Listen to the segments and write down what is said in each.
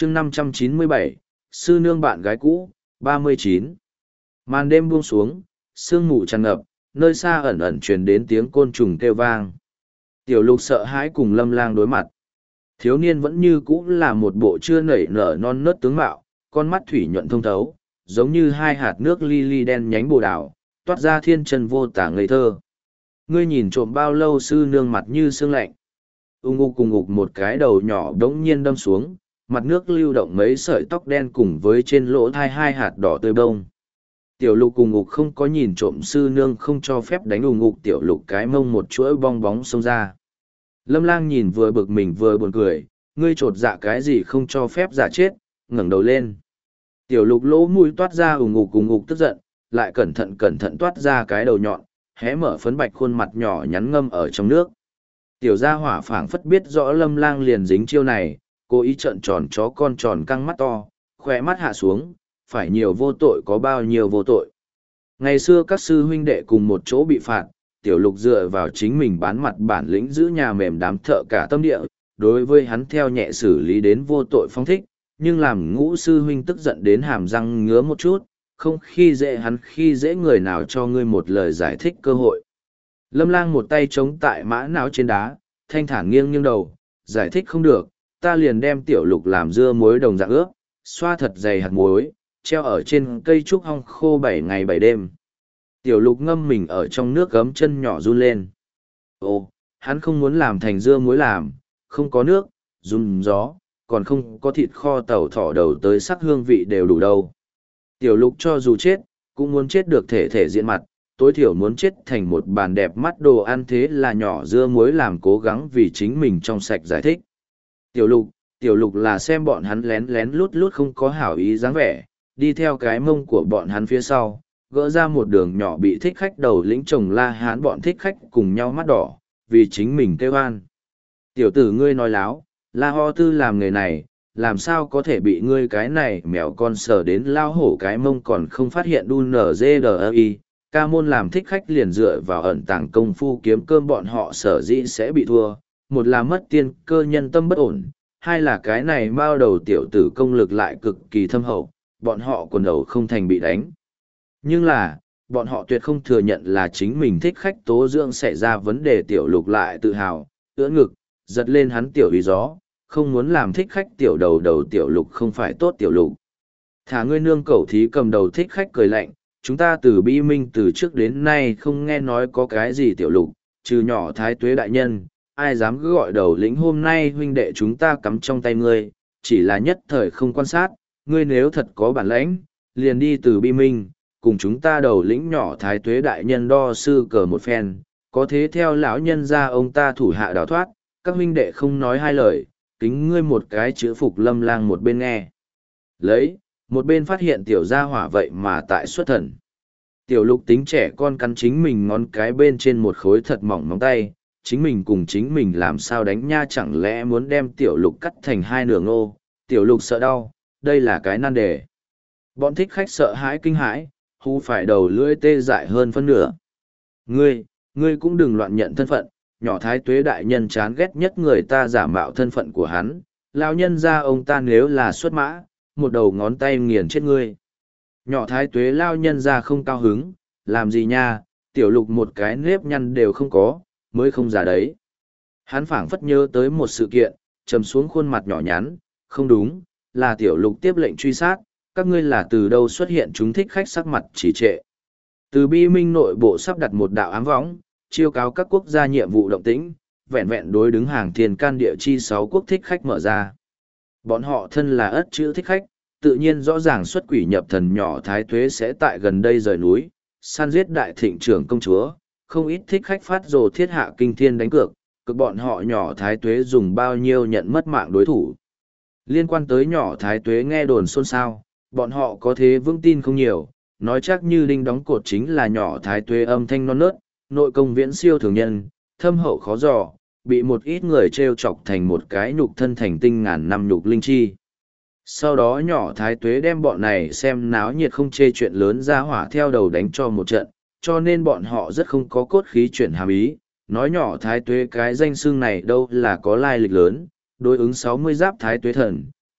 chương 597, sư nương bạn gái cũ, 39. Màn đêm buông xuống, sương mù tràn ngập, nơi xa ẩn ẩn truyền đến tiếng côn trùng kêu vang. Tiểu lục sợ hãi cùng Lâm Lang đối mặt. Thiếu niên vẫn như cũ là một bộ chưa nảy nở non nớt tướng mạo, con mắt thủy nhuận thông thấu, giống như hai hạt nước li li đen nhánh bồ đào, toát ra thiên chân vô tả ngây thơ. Ngươi nhìn trộm bao lâu sư nương mặt như sương lạnh. Ung ục cùng ngục một cái đầu nhỏ đống nhiên đâm xuống, mặt nước lưu động mấy sợi tóc đen cùng với trên lỗ thai hai hạt đỏ tươi bông. Tiểu lục cùng ngục không có nhìn trộm sư nương không cho phép đánh ung ngục tiểu lục cái mông một chuỗi bong bóng xông ra. Lâm Lang nhìn vừa bực mình vừa buồn cười, ngươi trột dạ cái gì không cho phép giả chết, ngẩng đầu lên. Tiểu lục lỗ mũi toát ra ung ngục tức giận, lại cẩn thận toát ra cái đầu nhọn, hé mở phấn bạch khuôn mặt nhỏ nhắn ngâm ở trong nước. Tiểu gia hỏa phảng phất biết rõ Lâm Lang liền dính chiêu này, cố ý trợn tròn chó con tròn căng mắt to, khỏe mắt hạ xuống, phải nhiều vô tội có bao nhiêu vô tội. Ngày xưa các sư huynh đệ cùng một chỗ bị phạt, tiểu lục dựa vào chính mình bán mặt bản lĩnh giữ nhà mềm đám thợ cả tâm địa, đối với hắn theo nhẹ xử lý đến vô tội phong thích, nhưng làm ngũ sư huynh tức giận đến hàm răng ngứa một chút, không khi dễ hắn khi dễ người nào cho ngươi một lời giải thích cơ hội. Lâm Lang một tay chống tại mã não trên đá, thanh thản nghiêng đầu, giải thích không được, ta liền đem tiểu lục làm dưa muối đồng dạng ướp, xoa thật dày hạt muối, treo ở trên cây trúc hong khô 7 ngày 7 đêm. Tiểu lục ngâm mình ở trong nước gấm chân nhỏ run lên. Ồ, hắn không muốn làm thành dưa muối làm, không có nước, run gió, còn không có thịt kho tàu thỏ đầu tới sắc hương vị đều đủ đâu. Tiểu lục cho dù chết, cũng muốn chết được thể diện mặt, tối thiểu muốn chết thành một bàn đẹp mắt đồ ăn, thế là nhỏ dưa muối làm cố gắng vì chính mình trong sạch giải thích. Tiểu lục là xem bọn hắn lén lén lút lút không có hảo ý dáng vẻ, đi theo cái mông của bọn hắn phía sau, gỡ ra một đường nhỏ bị thích khách đầu lĩnh chồng la hán bọn thích khách cùng nhau mắt đỏ, vì chính mình kêu an. Tiểu tử ngươi nói láo, la ho tư làm nghề này, làm sao có thể bị ngươi cái này mèo con sờ đến lao hổ cái mông còn không phát hiện đu nzdi, ca môn làm thích khách liền dựa vào ẩn tàng công phu kiếm cơm bọn họ sở dĩ sẽ bị thua, một là mất tiên cơ nhân tâm bất ổn, hai là cái này mao đầu tiểu tử công lực lại cực kỳ thâm hậu, bọn họ quần đầu không thành bị đánh. Nhưng là, bọn họ tuyệt không thừa nhận là chính mình thích khách tố dưỡng xảy ra vấn đề. Tiểu lục lại tự hào, ưỡn ngực, giật lên hắn tiểu ý gió, không muốn làm thích khách tiểu đầu tiểu lục không phải tốt tiểu lục. Thả ngươi nương cẩu thí cầm đầu thích khách cười lạnh, chúng ta từ bi minh từ trước đến nay không nghe nói có cái gì tiểu lục, trừ nhỏ thái tuế đại nhân, ai dám cứ gọi đầu lĩnh hôm nay huynh đệ chúng ta cắm trong tay ngươi, chỉ là nhất thời không quan sát, ngươi nếu thật có bản lãnh, liền đi từ bi minh, cùng chúng ta đầu lĩnh nhỏ thái tuế đại nhân đo sư cờ một phen, có thế theo lão nhân ra ông ta thủ hạ đào thoát, các huynh đệ không nói hai lời, kính ngươi một cái chữ phục. Lâm Lang một bên nghe lấy, một bên phát hiện tiểu gia hỏa vậy mà tại xuất thần. Tiểu lục tính trẻ con cắn chính mình ngón cái bên trên một khối thật mỏng móng tay, chính mình cùng chính mình làm sao đánh nha, chẳng lẽ muốn đem tiểu lục cắt thành hai nửa ngô. Tiểu lục sợ đau, đây là cái nan đề. Bọn thích khách sợ hãi kinh hãi, hú phải đầu lưỡi tê dại hơn phân nửa. Ngươi cũng đừng loạn nhận thân phận, nhỏ thái tuế đại nhân chán ghét nhất người ta giả mạo thân phận của hắn, lão nhân ra ông ta nếu là xuất mã, một đầu ngón tay nghiền chết ngươi. Nhỏ thái tuế lao nhân ra không cao hứng, làm gì nha, tiểu lục một cái nếp nhăn đều không có, mới không giả đấy. Hắn phảng phất nhớ tới một sự kiện, trầm xuống khuôn mặt nhỏ nhắn, không đúng, là tiểu lục tiếp lệnh truy sát, các ngươi là từ đâu xuất hiện? Chúng thích khách sắc mặt chỉ trệ. Từ bi minh nội bộ sắp đặt một đạo ám võng, chiêu cáo các quốc gia nhiệm vụ động tĩnh, vẹn vẹn đối đứng hàng thiên can địa chi 6 quốc thích khách mở ra. Bọn họ thân là ất chữ thích khách, tự nhiên rõ ràng xuất quỷ nhập thần nhỏ thái tuế sẽ tại gần đây rời núi, săn giết đại thịnh trưởng công chúa, không ít thích khách phát rồ thiết hạ kinh thiên đánh cược, cực bọn họ nhỏ thái tuế dùng bao nhiêu nhận mất mạng đối thủ. Liên quan tới nhỏ thái tuế nghe đồn xôn xao, bọn họ có thế vững tin không nhiều, nói chắc như đinh đóng cột chính là nhỏ thái tuế âm thanh non nớt, nội công viễn siêu thường nhân, thâm hậu khó dò, bị một ít người trêu chọc thành một cái nhục thân thành tinh ngàn năm nhục linh chi. Sau đó nhỏ thái tuế đem bọn này xem náo nhiệt không chê chuyện lớn ra hỏa theo đầu đánh cho một trận, cho nên bọn họ rất không có cốt khí chuyển hàm ý, nói nhỏ thái tuế cái danh xưng này đâu là có lai lịch lớn, đối ứng 60 giáp thái tuế thần,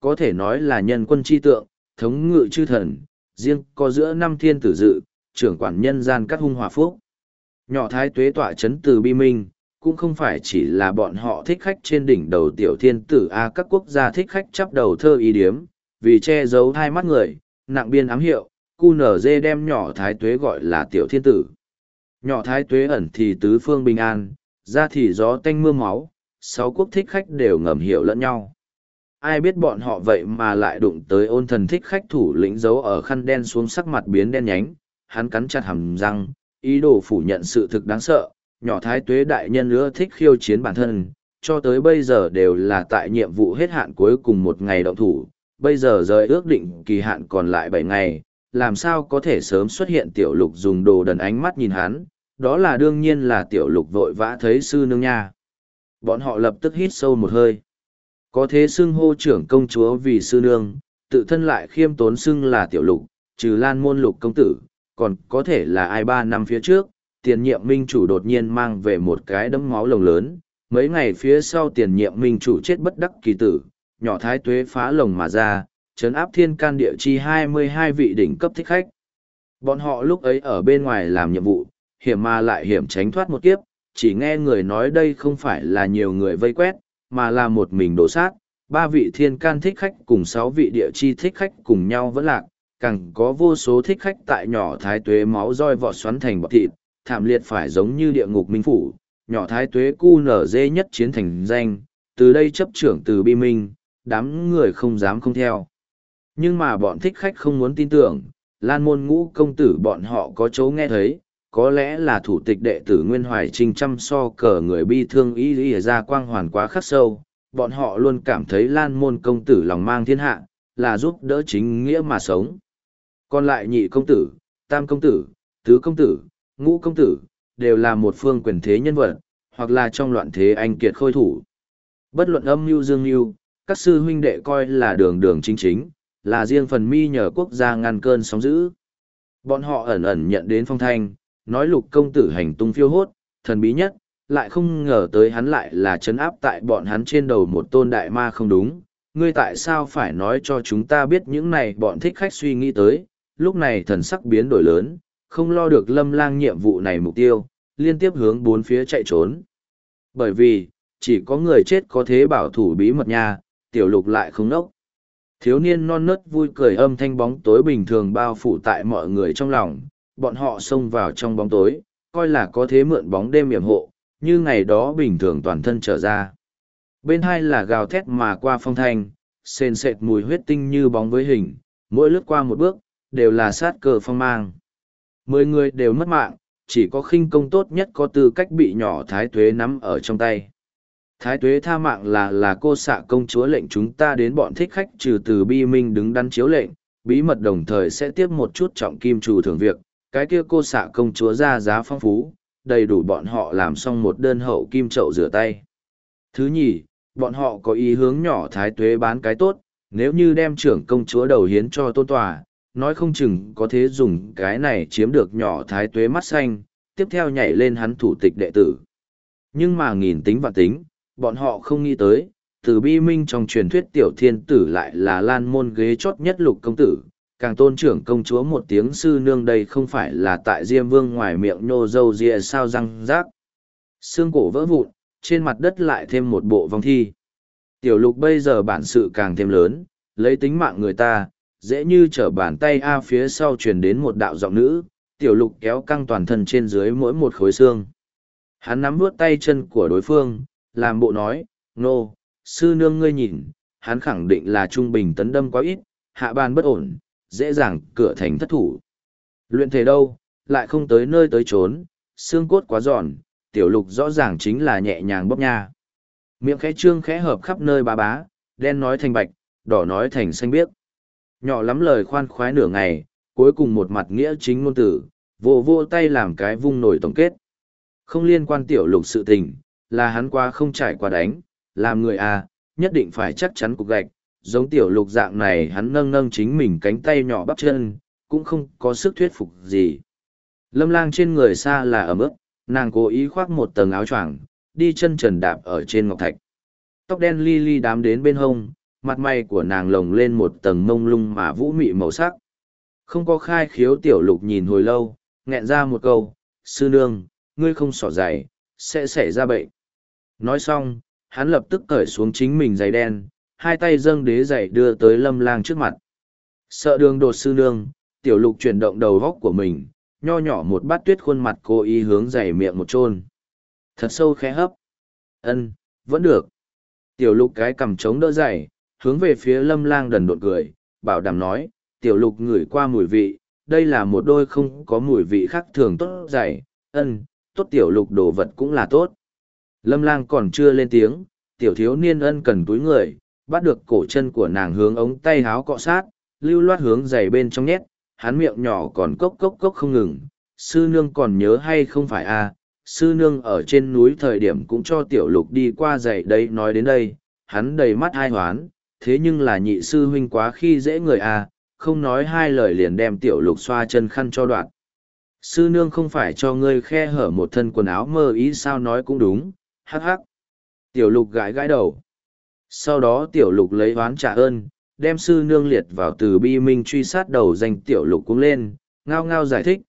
có thể nói là nhân quân chi tượng, thống ngự chư thần, riêng có giữa năm thiên tử dự, trưởng quản nhân gian cắt hung hòa phúc. Nhỏ thái tuế tọa chấn từ bi minh, cũng không phải chỉ là bọn họ thích khách trên đỉnh đầu tiểu thiên tử a các quốc gia thích khách chắp đầu thơ ý điếm, vì che giấu hai mắt người, nặng biên ám hiệu, QNZ đem nhỏ thái tuế gọi là tiểu thiên tử. Nhỏ thái tuế ẩn thì tứ phương bình an, ra thì gió tanh mưa máu, sáu quốc thích khách đều ngầm hiểu lẫn nhau. Ai biết bọn họ vậy mà lại đụng tới ôn thần thích khách thủ lĩnh giấu ở khăn đen xuống sắc mặt biến đen nhánh, hắn cắn chặt hàm răng, ý đồ phủ nhận sự thực đáng sợ, nhỏ thái tuế đại nhân nữa thích khiêu chiến bản thân, cho tới bây giờ đều là tại nhiệm vụ hết hạn cuối cùng một ngày động thủ, bây giờ rời ước định kỳ hạn còn lại 7 ngày, làm sao có thể sớm xuất hiện tiểu lục dùng đồ đần ánh mắt nhìn hắn, đó là đương nhiên là tiểu lục vội vã thấy sư nương nha. Bọn họ lập tức hít sâu một hơi. Có thế xưng hô trưởng công chúa vì sư nương, tự thân lại khiêm tốn xưng là tiểu lục, trừ lan môn lục công tử, còn có thể là ai 3 năm phía trước, tiền nhiệm minh chủ đột nhiên mang về một cái đấm máu lồng lớn, mấy ngày phía sau tiền nhiệm minh chủ chết bất đắc kỳ tử, nhỏ thái tuế phá lồng mà ra, trấn áp thiên can địa chi 22 vị đỉnh cấp thích khách. Bọn họ lúc ấy ở bên ngoài làm nhiệm vụ, hiểm mà lại hiểm tránh thoát một kiếp, chỉ nghe người nói đây không phải là nhiều người vây quét, mà là một mình đổ sát, 3 vị thiên can thích khách cùng 6 vị địa chi thích khách cùng nhau vẫn lạc, càng có vô số thích khách tại nhỏ thái tuế máu roi vọt xoắn thành bọt thịt, thảm liệt phải giống như địa ngục minh phủ, nhỏ thái tuế QNZ nhất chiến thành danh, từ đây chấp trưởng từ bi minh, đám người không dám không theo. Nhưng mà bọn thích khách không muốn tin tưởng, Lan môn ngũ công tử bọn họ có chỗ nghe thấy, có lẽ là thủ tịch đệ tử Nguyên Hoài Trinh chăm so cờ người bi thương ý ra quang hoàn quá khắc sâu, bọn họ luôn cảm thấy Lan môn công tử lòng mang thiên hạ, là giúp đỡ chính nghĩa mà sống. Còn lại nhị công tử, tam công tử, tứ công tử, ngũ công tử, đều là một phương quyền thế nhân vật, hoặc là trong loạn thế anh kiệt khôi thủ. Bất luận âm mưu dương mưu, các sư huynh đệ coi là đường đường chính chính, là riêng phần mi nhờ quốc gia ngăn cơn sóng dữ. Bọn họ ẩn ẩn nhận đến phong thanh, nói lục công tử hành tung phiêu hốt, thần bí nhất, lại không ngờ tới hắn lại là trấn áp tại bọn hắn trên đầu một tôn đại ma không đúng. Ngươi tại sao phải nói cho chúng ta biết những này bọn thích khách suy nghĩ tới, lúc này thần sắc biến đổi lớn, không lo được Lâm Lang nhiệm vụ này mục tiêu, liên tiếp hướng bốn phía chạy trốn. Bởi vì, chỉ có người chết có thế bảo thủ bí mật nha, tiểu lục lại không nốc. Thiếu niên non nớt vui cười âm thanh bóng tối bình thường bao phủ tại mọi người trong lòng, bọn họ xông vào trong bóng tối, coi là có thế mượn bóng đêm yểm hộ, như ngày đó bình thường toàn thân trở ra. Bên hai là gào thét mà qua phong thanh, sền sệt mùi huyết tinh như bóng với hình, mỗi lướt qua một bước, đều là sát cờ phong mang. 10 người đều mất mạng, chỉ có khinh công tốt nhất có tư cách bị nhỏ thái tuế nắm ở trong tay. Thái tuế tha mạng là cô xạ công chúa lệnh chúng ta đến bọn thích khách trừ từ bi minh đứng đắn chiếu lệnh, bí mật đồng thời sẽ tiếp một chút trọng kim trù thưởng việc, cái kia cô xạ công chúa ra giá phong phú, đầy đủ bọn họ làm xong một đơn hậu kim chậu rửa tay. Thứ nhì, bọn họ có ý hướng nhỏ thái tuế bán cái tốt, nếu như đem trưởng công chúa đầu hiến cho tôn tòa, nói không chừng có thế dùng cái này chiếm được nhỏ thái tuế mắt xanh, tiếp theo nhảy lên hắn thủ tịch đệ tử. Nhưng mà nghìn tính vạn tính, bọn họ không nghĩ tới, từ bi minh trong truyền thuyết tiểu thiên tử lại là lan môn ghế chót nhất lục công tử, càng tôn trưởng công chúa một tiếng sư nương đây không phải là tại Diêm Vương ngoài miệng nhô dâu ria sao răng rác. Xương cổ vỡ vụn, trên mặt đất lại thêm một bộ vong thi. Tiểu lục bây giờ bản sự càng thêm lớn, lấy tính mạng người ta, dễ như trở bàn tay a phía sau truyền đến một đạo giọng nữ, tiểu lục kéo căng toàn thân trên dưới mỗi một khối xương. Hắn nắm vuốt tay chân của đối phương, làm bộ nói, nô, sư nương ngươi nhìn, hắn khẳng định là trung bình tấn đâm quá ít, hạ bàn bất ổn, dễ dàng cửa thành thất thủ. Luyện thể đâu, lại không tới nơi tới trốn, xương cốt quá giòn, tiểu lục rõ ràng chính là nhẹ nhàng bóp nha. Miệng khẽ trương khẽ hợp khắp nơi bá bá, đen nói thành bạch, đỏ nói thành xanh biếc. Nhỏ lắm lời khoan khoái nửa ngày, cuối cùng một mặt nghĩa chính ngôn tử, vô vô tay làm cái vung nổi tổng kết. Không liên quan tiểu lục sự tình, là hắn qua không trải qua đánh, làm người à, nhất định phải chắc chắn cục gạch, giống tiểu lục dạng này hắn nâng nâng chính mình cánh tay nhỏ bắp chân, cũng không có sức thuyết phục gì. Lâm Lang trên người xa là ẩm ướt, nàng cố ý khoác một tầng áo choàng, đi chân trần đạp ở trên ngọc thạch. Tóc đen li li đám đến bên hông, mặt mày của nàng lồng lên một tầng mông lung mà vũ mị màu sắc. Không có khai khiếu tiểu lục nhìn hồi lâu, nghẹn ra một câu, sư nương, ngươi không xỏ giày, sẽ xảy ra bệnh. Nói xong, hắn lập tức cởi xuống chính mình giày đen, hai tay dâng đế giày đưa tới Lâm Lang trước mặt. Sợ đường đột sư nương, tiểu lục chuyển động đầu góc của mình, nho nhỏ một bát tuyết khuôn mặt cố ý hướng giày miệng một chôn. Thật sâu khẽ hấp. Ân, vẫn được. Tiểu lục cái cằm trống đỡ giày, hướng về phía Lâm Lang đần độn cười, bảo đảm nói, tiểu lục ngửi qua mùi vị, đây là một đôi không có mùi vị khác thường tốt giày, tốt tiểu lục đồ vật cũng là tốt. Lâm Lang còn chưa lên tiếng, tiểu thiếu niên ân cần túi người, bắt được cổ chân của nàng hướng ống tay háo cọ sát, lưu loát hướng giày bên trong nhét, hắn miệng nhỏ còn cốc cốc cốc không ngừng. Sư nương còn nhớ hay không phải à, sư nương ở trên núi thời điểm cũng cho tiểu lục đi qua giày đây. Nói đến đây, hắn đầy mắt ai hoán, thế nhưng là nhị sư huynh quá khi dễ người à, không nói hai lời liền đem tiểu lục xoa chân khăn cho đoạn. Sư nương không phải cho ngươi khe hở một thân quần áo mơ ý sao nói cũng đúng, hắc hắc. Tiểu lục gãi gãi đầu. Sau đó tiểu lục lấy oán trả ơn, đem sư nương liệt vào từ bi minh truy sát đầu danh tiểu lục cũng lên, ngao ngao giải thích,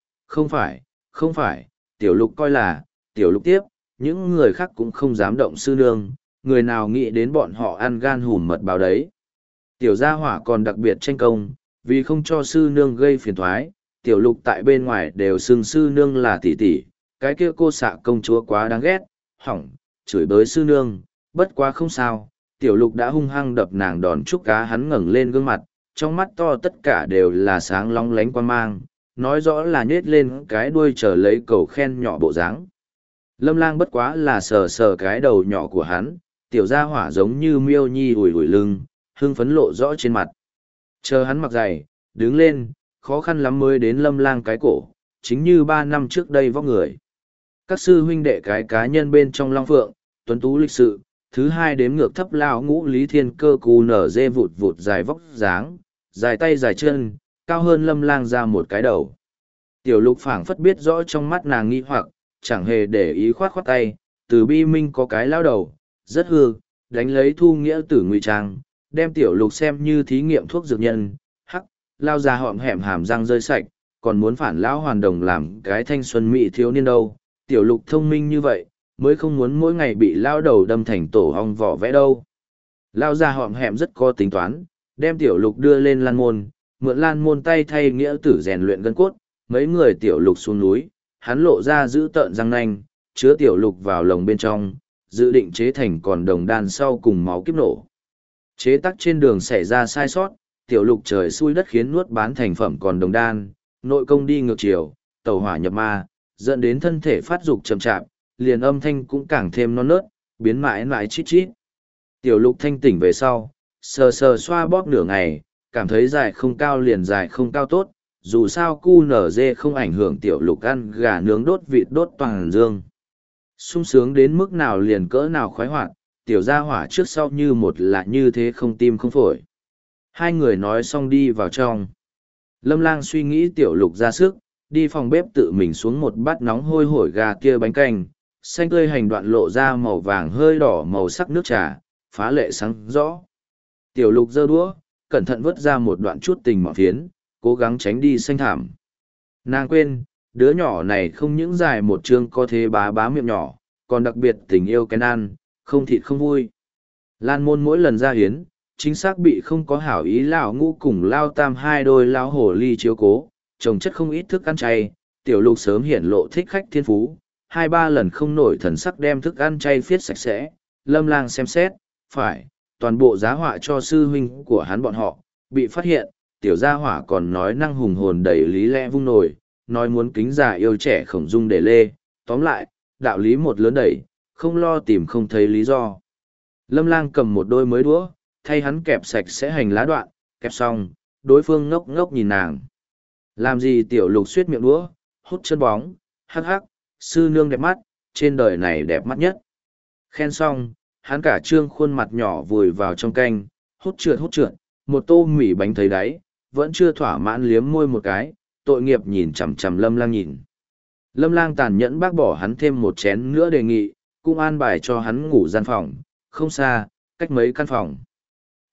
không phải, tiểu lục coi là, tiểu lục tiếp, những người khác cũng không dám động sư nương, người nào nghĩ đến bọn họ ăn gan hùm mật báo đấy. Tiểu gia hỏa còn đặc biệt tranh công, vì không cho sư nương gây phiền thoái, tiểu lục tại bên ngoài đều xưng sư nương là tỷ tỷ, cái kia cô xạ công chúa quá đáng ghét, hỏng, chửi bới sư nương, bất quá không sao, tiểu lục đã hung hăng đập nàng đòn trúc cá. Hắn ngẩng lên gương mặt, trong mắt to tất cả đều là sáng long lánh quan mang, nói rõ là nhết lên cái đuôi chờ lấy cầu khen nhỏ bộ dáng. Lâm Lang bất quá là sờ sờ cái đầu nhỏ của hắn, tiểu gia hỏa giống như miêu nhi ủi ủi lưng, hưng phấn lộ rõ trên mặt. Chờ hắn mặc giày, đứng lên, khó khăn lắm mới đến Lâm Lang cái cổ, chính như 3 năm trước đây vóc người. Các sư huynh đệ cái cá nhân bên trong Long Phượng, tuấn tú lịch sự, thứ hai đếm ngược thấp lao ngũ Lý Thiên Cơ cù nở dê vụt vụt dài vóc dáng, dài tay dài chân, cao hơn Lâm Lang ra một cái đầu. Tiểu lục phảng phất biết rõ trong mắt nàng nghi hoặc, chẳng hề để ý khoát khoát tay, từ bi minh có cái lao đầu, rất hư, đánh lấy thu nghĩa tử ngụy trang, đem tiểu lục xem như thí nghiệm thuốc dược nhân, hắc, lao ra họm hẻm hàm răng rơi sạch, còn muốn phản lão hoàn đồng làm cái thanh xuân mỹ thiếu niên đâu, tiểu lục thông minh như vậy, mới không muốn mỗi ngày bị lao đầu đâm thành tổ hong vỏ vẽ đâu. Lao ra họm hẻm rất có tính toán, đem tiểu lục đưa lên lan môn, mượn lan môn tay thay nghĩa tử rèn luyện gân cốt, mấy người tiểu lục xuống núi, hắn lộ ra giữ tợn răng nanh, chứa tiểu lục vào lồng bên trong, dự định chế thành còn đồng đan sau cùng máu kiếp nổ. Chế tác trên đường xảy ra sai sót, tiểu lục trời xui đất khiến nuốt bán thành phẩm còn đồng đan, nội công đi ngược chiều, tẩu hỏa nhập ma, dẫn đến thân thể phát dục chậm chạp, liền âm thanh cũng càng thêm non nớt, biến mãi mãi chít chít. Tiểu lục thanh tỉnh về sau, sờ sờ xoa bóp nửa ngày, cảm thấy dài không cao liền dài không cao tốt, dù sao cu nở dê không ảnh hưởng tiểu lục ăn gà nướng đốt vịt đốt toàn dương. Sung sướng đến mức nào liền cỡ nào khoái hoạt, tiểu gia hỏa trước sau như một là như thế không tim không phổi. Hai người nói xong đi vào trong. Lâm Lang suy nghĩ tiểu lục ra sức, đi phòng bếp tự mình xuống một bát nóng hôi hổi gà kia bánh canh, xanh tươi hành đoạn lộ ra màu vàng hơi đỏ màu sắc nước trà, phá lệ sáng rõ. Tiểu lục giơ đũa, cẩn thận vớt ra một đoạn chút tình mọn phiến, cố gắng tránh đi xanh thảm. Nàng quên, đứa nhỏ này không những dài một chương có thế bá bá miệng nhỏ, còn đặc biệt tình yêu cái ăn, không thịt không vui. Lan môn mỗi lần ra hiến, chính xác bị không có hảo ý lão ngũ cùng lao tam hai đôi lao hổ ly chiếu cố, trồng chất không ít thức ăn chay, tiểu lục sớm hiển lộ thích khách thiên phú, 2-3 lần không nổi thần sắc đem thức ăn chay phiết sạch sẽ. Lâm Lang xem xét, phải, toàn bộ giá họa cho sư huynh của hắn bọn họ, bị phát hiện, tiểu gia hỏa còn nói năng hùng hồn đầy lý lẽ vung nổi, nói muốn kính già yêu trẻ khổng dung để lê, tóm lại, đạo lý một lớn đẩy, không lo tìm không thấy lý do. Lâm Lang cầm một đôi mới đũa, thay hắn kẹp sạch sẽ hành lá đoạn, kẹp xong, đối phương ngốc ngốc nhìn nàng. Làm gì tiểu lục suýt miệng đũa, hút chân bóng, hắc hắc, sư nương đẹp mắt, trên đời này đẹp mắt nhất. Khen xong, hắn cả trương khuôn mặt nhỏ vùi vào trong canh, hút trượt, một tô mỉ bánh thấy đáy, vẫn chưa thỏa mãn liếm môi một cái, tội nghiệp nhìn chằm chằm Lâm Lang nhìn. Lâm Lang tàn nhẫn bác bỏ hắn thêm một chén nữa đề nghị, cũng an bài cho hắn ngủ gian phòng, không xa, cách mấy căn phòng.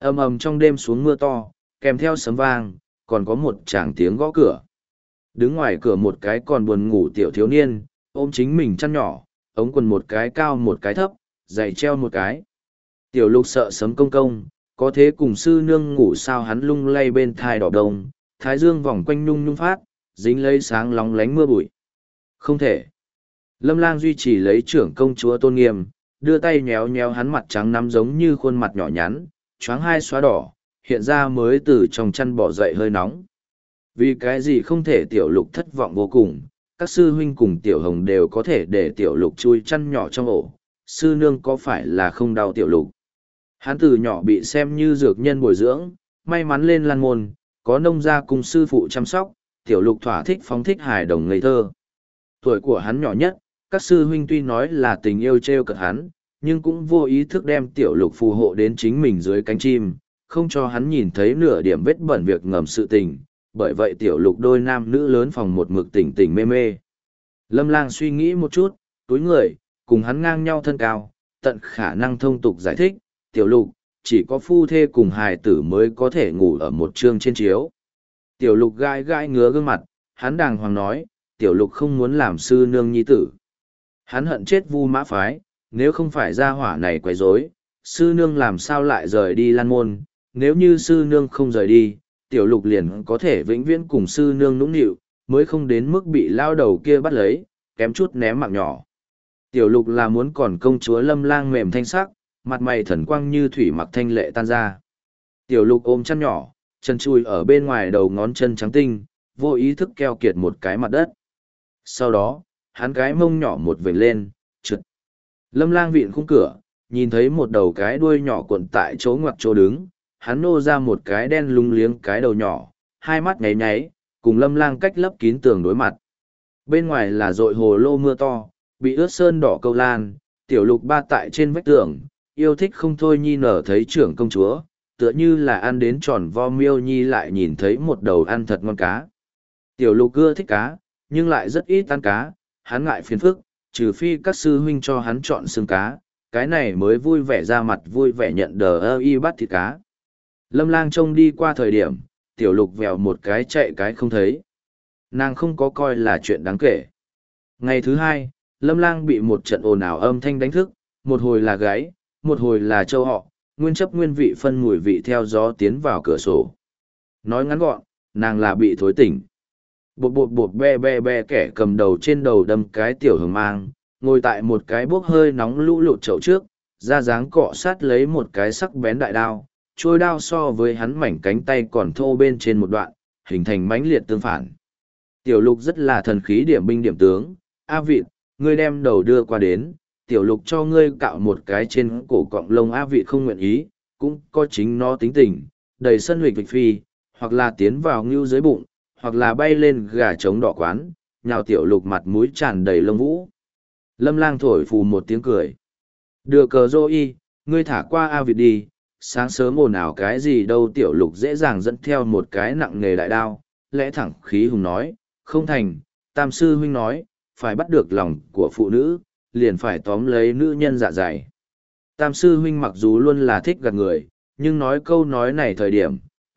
Ầm ầm trong đêm xuống mưa to, kèm theo sấm vang, còn có một tràng tiếng gõ cửa. Đứng ngoài cửa một cái còn buồn ngủ tiểu thiếu niên, ôm chính mình chăn nhỏ, ống quần một cái cao một cái thấp, giày treo một cái. Tiểu lục sợ sấm công công, có thế cùng sư nương ngủ sao hắn lung lay bên thai đỏ đông, thái dương vòng quanh nhung nhung phát, dính lấy sáng lóng lánh mưa bụi. Không thể. Lâm Lang duy trì lấy trưởng công chúa tôn nghiêm, đưa tay nhéo nhéo hắn mặt trắng nắm giống như khuôn mặt nhỏ nhắn, choáng hai xóa đỏ, hiện ra mới từ trong chăn bỏ dậy hơi nóng. Vì cái gì không thể tiểu lục thất vọng vô cùng, các sư huynh cùng tiểu hồng đều có thể để tiểu lục chui chăn nhỏ trong ổ, sư nương có phải là không đau tiểu lục. Hắn từ nhỏ bị xem như dược nhân bồi dưỡng, may mắn lên lan môn, có nông gia cùng sư phụ chăm sóc, tiểu lục thỏa thích phóng thích hài đồng ngây thơ. Tuổi của hắn nhỏ nhất, các sư huynh tuy nói là tình yêu trêu cợt hắn, nhưng cũng vô ý thức đem tiểu lục phù hộ đến chính mình dưới cánh chim, không cho hắn nhìn thấy nửa điểm vết bẩn việc ngầm sự tình, bởi vậy tiểu lục đôi nam nữ lớn phòng một mực tỉnh tỉnh mê mê. Lâm Lang suy nghĩ một chút, túi người, cùng hắn ngang nhau thân cao, tận khả năng thông tục giải thích, tiểu lục, chỉ có phu thê cùng hài tử mới có thể ngủ ở một chương trên chiếu. Tiểu lục gai gai ngứa gương mặt, hắn đàng hoàng nói, tiểu lục không muốn làm sư nương nhi tử. Hắn hận chết Vu Mã phái, nếu không phải ra hỏa này quấy rối, sư nương làm sao lại rời đi lan môn, nếu như sư nương không rời đi, tiểu lục liền có thể vĩnh viễn cùng sư nương nũng nịu, mới không đến mức bị lao đầu kia bắt lấy, kém chút ném mạng nhỏ. Tiểu lục là muốn còn công chúa Lâm Lang mềm thanh sắc, mặt mày thần quang như thủy mặc thanh lệ tan ra. Tiểu lục ôm chăn nhỏ, chân chui ở bên ngoài đầu ngón chân trắng tinh, vô ý thức keo kiệt một cái mặt đất. Sau đó, hắn cái mông nhỏ một vểnh lên, trượt. Lâm Lang vịn khung cửa, nhìn thấy một đầu cái đuôi nhỏ cuộn tại chỗ ngoặc chỗ đứng, hắn nô ra một cái đen lung liếng cái đầu nhỏ, hai mắt nháy nháy, cùng Lâm Lang cách lấp kín tường đối mặt. Bên ngoài là dội hồ lô mưa to, bị ướt sơn đỏ câu lan, tiểu lục ba tại trên vách tường, yêu thích không thôi nhi nở thấy trưởng công chúa, tựa như là ăn đến tròn vo miêu nhi lại nhìn thấy một đầu ăn thật ngon cá. Tiểu lục ưa thích cá, nhưng lại rất ít ăn cá, hắn ngại phiền phức, trừ phi các sư huynh cho hắn chọn xương cá, cái này mới vui vẻ ra mặt vui vẻ nhận đờ ơ y bắt thịt cá. Lâm Lang trông đi qua thời điểm, tiểu lục vèo một cái chạy cái không thấy. Nàng không có coi là chuyện đáng kể. Ngày thứ hai, Lâm Lang bị một trận ồn ào âm thanh đánh thức, một hồi là gáy, một hồi là châu họ, nguyên chấp nguyên vị phân mùi vị theo gió tiến vào cửa sổ. Nói ngắn gọn, nàng là bị thối tỉnh. Bột bột bột be be be kẻ cầm đầu trên đầu đâm cái tiểu hồng mang, ngồi tại một cái bốc hơi nóng lũ lụt chậu trước, ra dáng cọ sát lấy một cái sắc bén đại đao, trôi đao so với hắn mảnh cánh tay còn thô bên trên một đoạn, hình thành mãnh liệt tương phản. Tiểu lục rất là thần khí điểm binh điểm tướng, A Vịt, ngươi đem đầu đưa qua đến, tiểu lục cho ngươi cạo một cái trên cổ cọng lông. A Vịt không nguyện ý, cũng có chính nó tính tình, đầy sân huỵch vịch phi, hoặc là tiến vào ngưu dưới bụng, hoặc là bay lên gà trống đỏ quán, nhào tiểu lục mặt mũi tràn đầy lông vũ. Lâm Lang thổi phù một tiếng cười. Đưa cờ dô y, ngươi thả qua A Vịt đi, sáng sớm ồn ào cái gì đâu. Tiểu lục dễ dàng dẫn theo một cái nặng nghề đại đao, lẽ thẳng khí hùng nói, không thành, tam sư huynh nói, phải bắt được lòng của phụ nữ, liền phải tóm lấy nữ nhân dạ dày. Tam sư huynh mặc dù luôn là thích gạt người, nhưng nói câu nói này thời điểm,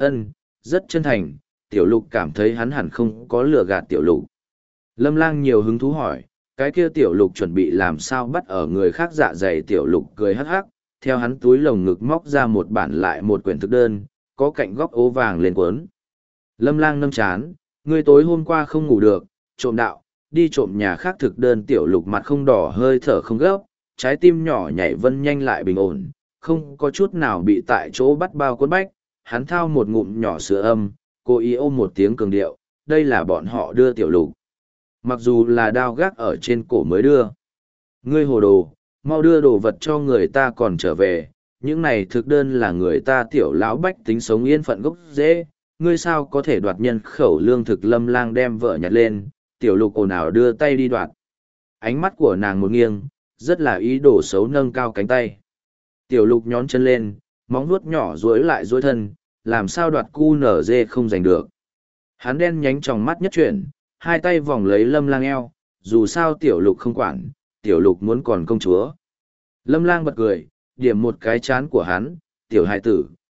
rất chân thành, tiểu lục cảm thấy hắn hẳn không có lừa gạt tiểu lục. Lâm Lang nhiều hứng thú hỏi, cái kia tiểu lục chuẩn bị làm sao bắt ở người khác dạ dày. Tiểu lục cười hắc hắc, theo hắn túi lồng ngực móc ra một bản lại một quyển thực đơn, có cạnh góc ố vàng lên cuốn. Lâm Lang nâng chán, ngươi tối hôm qua không ngủ được, trộm đạo, đi trộm nhà khác thực đơn. Tiểu lục mặt không đỏ hơi thở không gấp, trái tim nhỏ nhảy vân nhanh lại bình ổn, không có chút nào bị tại chỗ bắt bao cuốn bách. Hắn thao một ngụm nhỏ sữa âm, cố ý ôm một tiếng cường điệu, đây là bọn họ đưa tiểu lục. Mặc dù là đao gác ở trên cổ mới đưa. Ngươi hồ đồ, mau đưa đồ vật cho người ta còn trở về, những này thực đơn là người ta tiểu lão bách tính sống yên phận gốc dễ, ngươi sao có thể đoạt nhân khẩu lương thực. Lâm Lang đem vợ nhặt lên, tiểu lục ồn ào đưa tay đi đoạt. Ánh mắt của nàng một nghiêng, rất là ý đồ xấu nâng cao cánh tay. Tiểu lục nhón chân lên, móng vuốt nhỏ duỗi lại duỗi thân, làm sao đoạt cu nở dê không giành được. Hắn đen nhánh trong mắt nhất chuyển, hai tay vòng lấy Lâm Lang eo, dù sao tiểu lục không quản, tiểu lục muốn còn công chúa. Lâm Lang bật cười, điểm một cái chán của hắn, tiểu hài tử,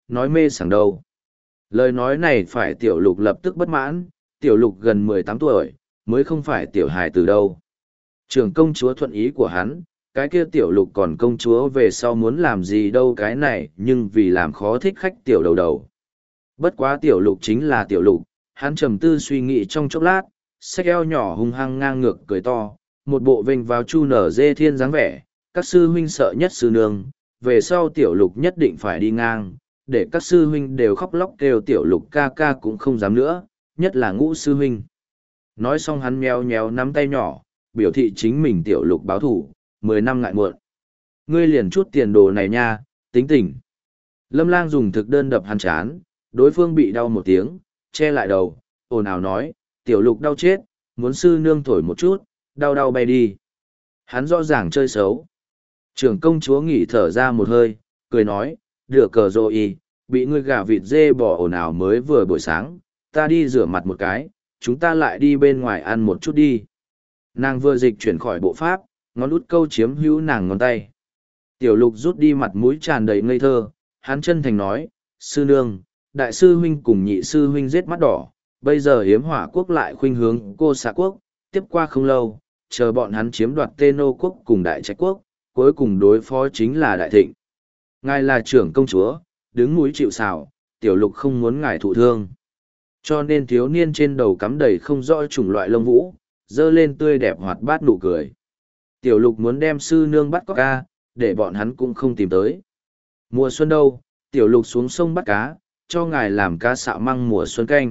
nói mê sảng đâu. Lời nói này phải tiểu lục lập tức bất mãn, tiểu lục gần 18 tuổi, mới không phải tiểu hài từ đâu. Trưởng công chúa thuận ý của hắn, cái kia tiểu lục còn công chúa về sau muốn làm gì đâu cái này nhưng vì làm khó thích khách tiểu đầu đầu. Bất quá tiểu lục chính là tiểu lục, hắn trầm tư suy nghĩ trong chốc lát, xách eo nhỏ hung hăng ngang ngược cười to, một bộ vênh vào chu nở dê thiên dáng vẻ, các sư huynh sợ nhất sư nương, về sau tiểu lục nhất định phải đi ngang, để các sư huynh đều khóc lóc kêu tiểu lục ca ca cũng không dám nữa, nhất là Ngũ sư huynh. Nói xong hắn meo nhéo nắm tay nhỏ, biểu thị chính mình tiểu lục báo thủ, 10 năm ngại muộn. Ngươi liền chút tiền đồ này nha, tính tình. Lâm Lang dùng thực đơn đập hắn chán, đối phương bị đau một tiếng, che lại đầu, ồn ào nói, tiểu lục đau chết, muốn sư nương thổi một chút, đau đau bay đi. Hắn rõ ràng chơi xấu. Trưởng công chúa nghỉ thở ra một hơi, cười nói, được cờ rồi, bị ngươi gà vịt dê bỏ ồn ào mới vừa buổi sáng, ta đi rửa mặt một cái, chúng ta lại đi bên ngoài ăn một chút đi. Nàng vừa dịch chuyển khỏi bộ pháp, ngón út câu chiếm hữu nàng ngón tay. Tiểu lục rút đi mặt mũi tràn đầy ngây thơ, hắn chân thành nói, sư nương, đại sư huynh cùng nhị sư huynh giết mắt đỏ, bây giờ hiếm hỏa quốc lại khuynh hướng cô xạ quốc, tiếp qua không lâu, chờ bọn hắn chiếm đoạt Tê Nô quốc cùng đại trạch quốc, cuối cùng đối phó chính là đại thịnh. Ngài là trưởng công chúa, đứng núi chịu sào, tiểu lục không muốn ngài thụ thương. Cho nên thiếu niên trên đầu cắm đầy không rõ chủng loại lông vũ, dơ lên tươi đẹp hoạt bát nụ cười. Tiểu lục muốn đem sư nương bắt có ca, để bọn hắn cũng không tìm tới. Mùa xuân đâu, tiểu lục xuống sông bắt cá, cho ngài làm cá xạo măng mùa xuân canh.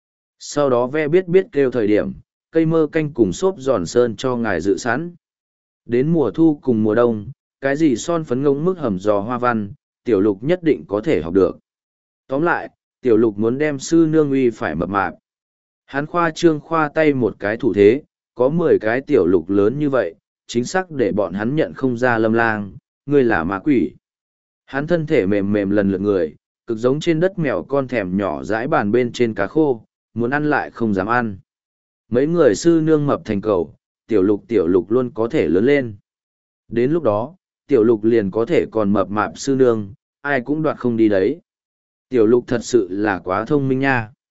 Sau đó ve biết biết kêu thời điểm, cây mơ canh cùng xốp giòn sơn cho ngài dự sẵn. Đến mùa thu cùng mùa đông, cái gì son phấn ngông mức hầm giò hoa văn, tiểu lục nhất định có thể học được. Tóm lại, tiểu lục muốn đem sư nương uy phải mập mạp. Hắn khoa trương khoa tay một cái thủ thế, có 10 cái tiểu lục lớn như vậy, chính xác để bọn hắn nhận không ra Lâm Lang, ngươi là ma quỷ. Hắn thân thể mềm mềm lần lượt người, cực giống trên đất mèo con thèm nhỏ dãi bàn bên trên cá khô, muốn ăn lại không dám ăn. Mấy người sư nương mập thành cầu, tiểu lục luôn có thể lớn lên. Đến lúc đó, tiểu lục liền có thể còn mập mạp sư nương, ai cũng đoạt không đi đấy. Tiểu lục thật sự là quá thông minh nha.